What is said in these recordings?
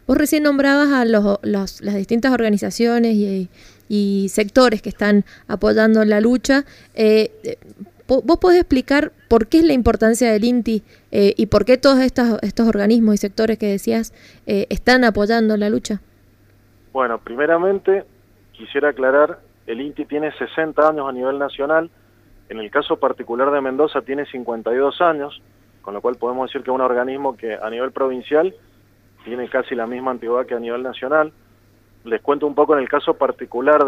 Vos recién nombrabas a las distintas organizaciones y sectores que están apoyando la lucha. ¿Vos podés explicar por qué es la importancia del INTI y por qué todos estos organismos y sectores que decías están apoyando la lucha? Bueno, primeramente quisiera aclarar, el INTI tiene 60 años a nivel nacional, en el caso particular de Mendoza tiene 52 años, con lo cual podemos decir que es un organismo que a nivel provincial tiene casi la misma antigüedad que a nivel nacional. Les cuento un poco en el caso particular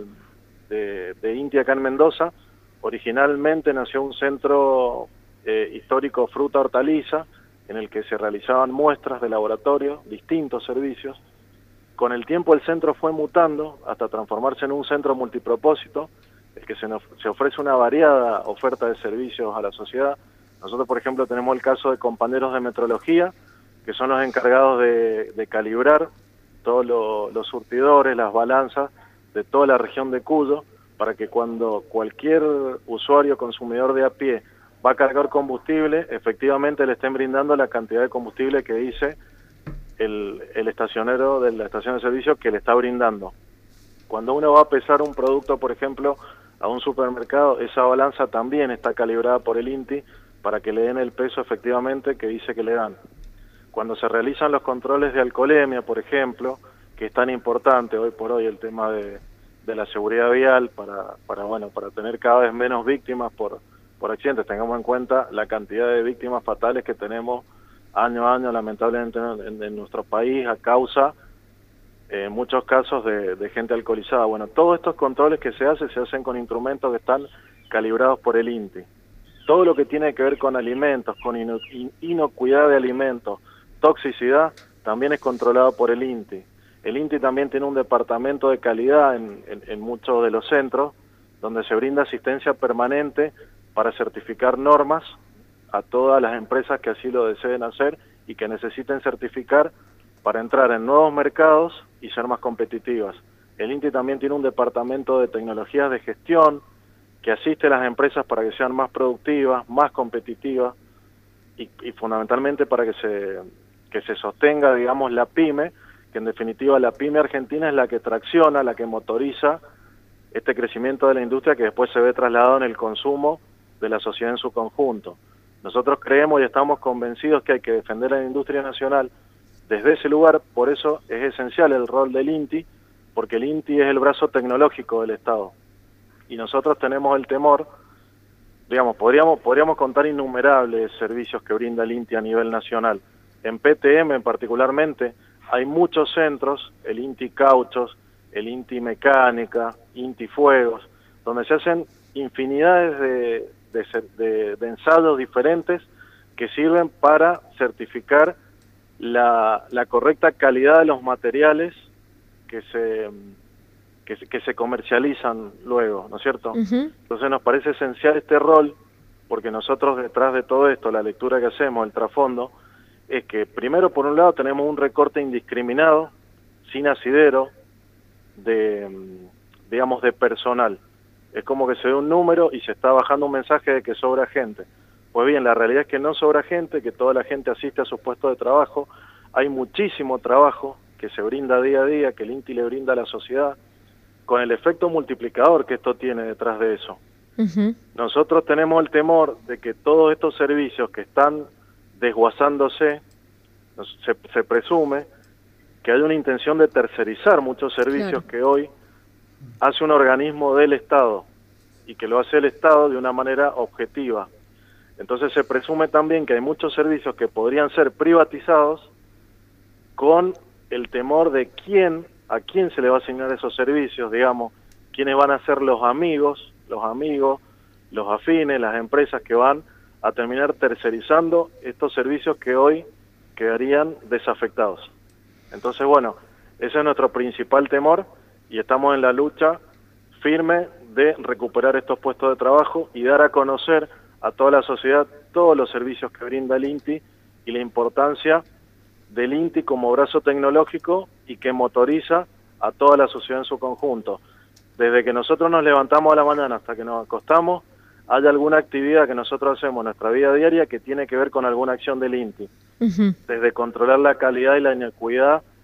de INTI acá en Mendoza. Originalmente nació un centro histórico fruta-hortaliza, en el que se realizaban muestras de laboratorio, distintos servicios. Con el tiempo el centro fue mutando hasta transformarse en un centro multipropósito, el que se ofrece una variada oferta de servicios a la sociedad. Nosotros, por ejemplo, tenemos el caso de compañeros de metrología, que son los encargados de calibrar todos los surtidores, las balanzas de toda la región de Cuyo, para que cuando cualquier usuario consumidor de a pie va a cargar combustible, efectivamente le estén brindando la cantidad de combustible que dice el estacionero de la estación de servicio que le está brindando. Cuando uno va a pesar un producto, por ejemplo, a un supermercado, esa balanza también está calibrada por el INTI para que le den el peso efectivamente que dice que le dan. Cuando se realizan los controles de alcoholemia, por ejemplo, que es tan importante hoy por hoy el tema de la seguridad vial para tener cada vez menos víctimas por accidentes. Tengamos en cuenta la cantidad de víctimas fatales que tenemos año a año, lamentablemente, en nuestro país a causa, en muchos casos, de gente alcoholizada. Bueno, todos estos controles que se hacen con instrumentos que están calibrados por el INTI. Todo lo que tiene que ver con alimentos, con inocuidad de alimentos, toxicidad, también es controlado por el INTI. El INTI también tiene un departamento de calidad en muchos de los centros, donde se brinda asistencia permanente para certificar normas a todas las empresas que así lo deseen hacer y que necesiten certificar para entrar en nuevos mercados y ser más competitivas. El INTI también tiene un departamento de tecnologías de gestión que asiste a las empresas para que sean más productivas, más competitivas y fundamentalmente para que se sostenga, digamos, la pyme, que en definitiva la pyme argentina es la que tracciona, la que motoriza este crecimiento de la industria que después se ve trasladado en el consumo de la sociedad en su conjunto. Nosotros creemos y estamos convencidos que hay que defender a la industria nacional desde ese lugar, por eso es esencial el rol del INTI, porque el INTI es el brazo tecnológico del Estado. Y nosotros tenemos el temor, digamos, podríamos contar innumerables servicios que brinda el INTI a nivel nacional. En PTM particularmente hay muchos centros, el INTI Cauchos, el INTI Mecánica, INTI Fuegos, donde se hacen infinidades de ensayos diferentes que sirven para certificar la correcta calidad de los materiales que se comercializan luego, ¿no es cierto? Uh-huh. Entonces nos parece esencial este rol, porque nosotros detrás de todo esto, la lectura que hacemos, el trasfondo, es que primero, por un lado, tenemos un recorte indiscriminado, sin asidero, digamos, de personal. Es como que se ve un número y se está bajando un mensaje de que sobra gente. Pues bien, la realidad es que no sobra gente, que toda la gente asiste a sus puestos de trabajo. Hay muchísimo trabajo que se brinda día a día, que el INTI le brinda a la sociedad, con el efecto multiplicador que esto tiene detrás de eso. Uh-huh. Nosotros tenemos el temor de que todos estos servicios que están desguazándose, se presume que hay una intención de tercerizar muchos servicios que hoy hace un organismo del Estado y que lo hace el Estado de una manera objetiva. Entonces se presume también que hay muchos servicios que podrían ser privatizados con el temor de a quién se le va a asignar esos servicios, digamos, quiénes van a ser los amigos, los afines, las empresas que van a terminar tercerizando estos servicios que hoy quedarían desafectados. Entonces, bueno, ese es nuestro principal temor y estamos en la lucha firme de recuperar estos puestos de trabajo y dar a conocer a toda la sociedad todos los servicios que brinda el INTI y la importancia del INTI como brazo tecnológico y que motoriza a toda la sociedad en su conjunto. Desde que nosotros nos levantamos a la mañana hasta que nos acostamos, hay alguna actividad que nosotros hacemos en nuestra vida diaria que tiene que ver con alguna acción del INTI. Uh-huh. Desde controlar la calidad y la inocuidad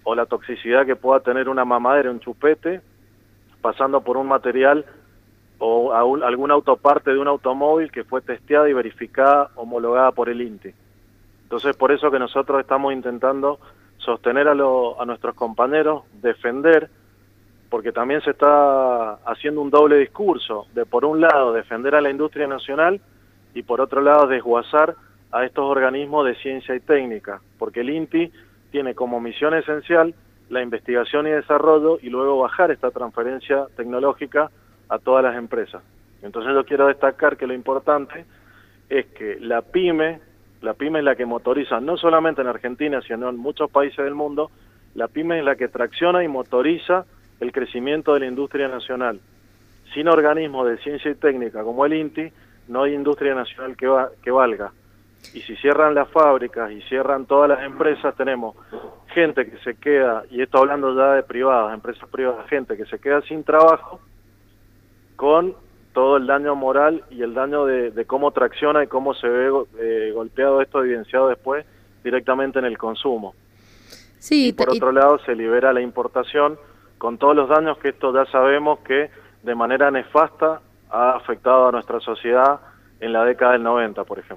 o la toxicidad que pueda tener una mamadera, un chupete, pasando por un material o alguna autoparte de un automóvil que fue testeada y verificada, homologada por el INTI. Entonces, por eso que nosotros estamos intentando sostener a nuestros compañeros, defender, porque también se está haciendo un doble discurso, de por un lado defender a la industria nacional y por otro lado desguazar a estos organismos de ciencia y técnica, porque el INTI tiene como misión esencial la investigación y desarrollo y luego bajar esta transferencia tecnológica a todas las empresas. Entonces yo quiero destacar que lo importante es que la pyme es la que motoriza, no solamente en Argentina, sino en muchos países del mundo, la pyme es la que tracciona y motoriza el crecimiento de la industria nacional. Sin organismos de ciencia y técnica como el INTI, no hay industria nacional que valga. Y si cierran las fábricas y cierran todas las empresas, tenemos gente que se queda, y esto hablando ya de privadas, empresas privadas, gente que se queda sin trabajo con todo el daño moral y el daño de cómo tracciona y cómo se ve golpeado esto, evidenciado después directamente en el consumo. Sí, y por otro lado se libera la importación con todos los daños que esto ya sabemos que de manera nefasta ha afectado a nuestra sociedad en la década del 90, por ejemplo.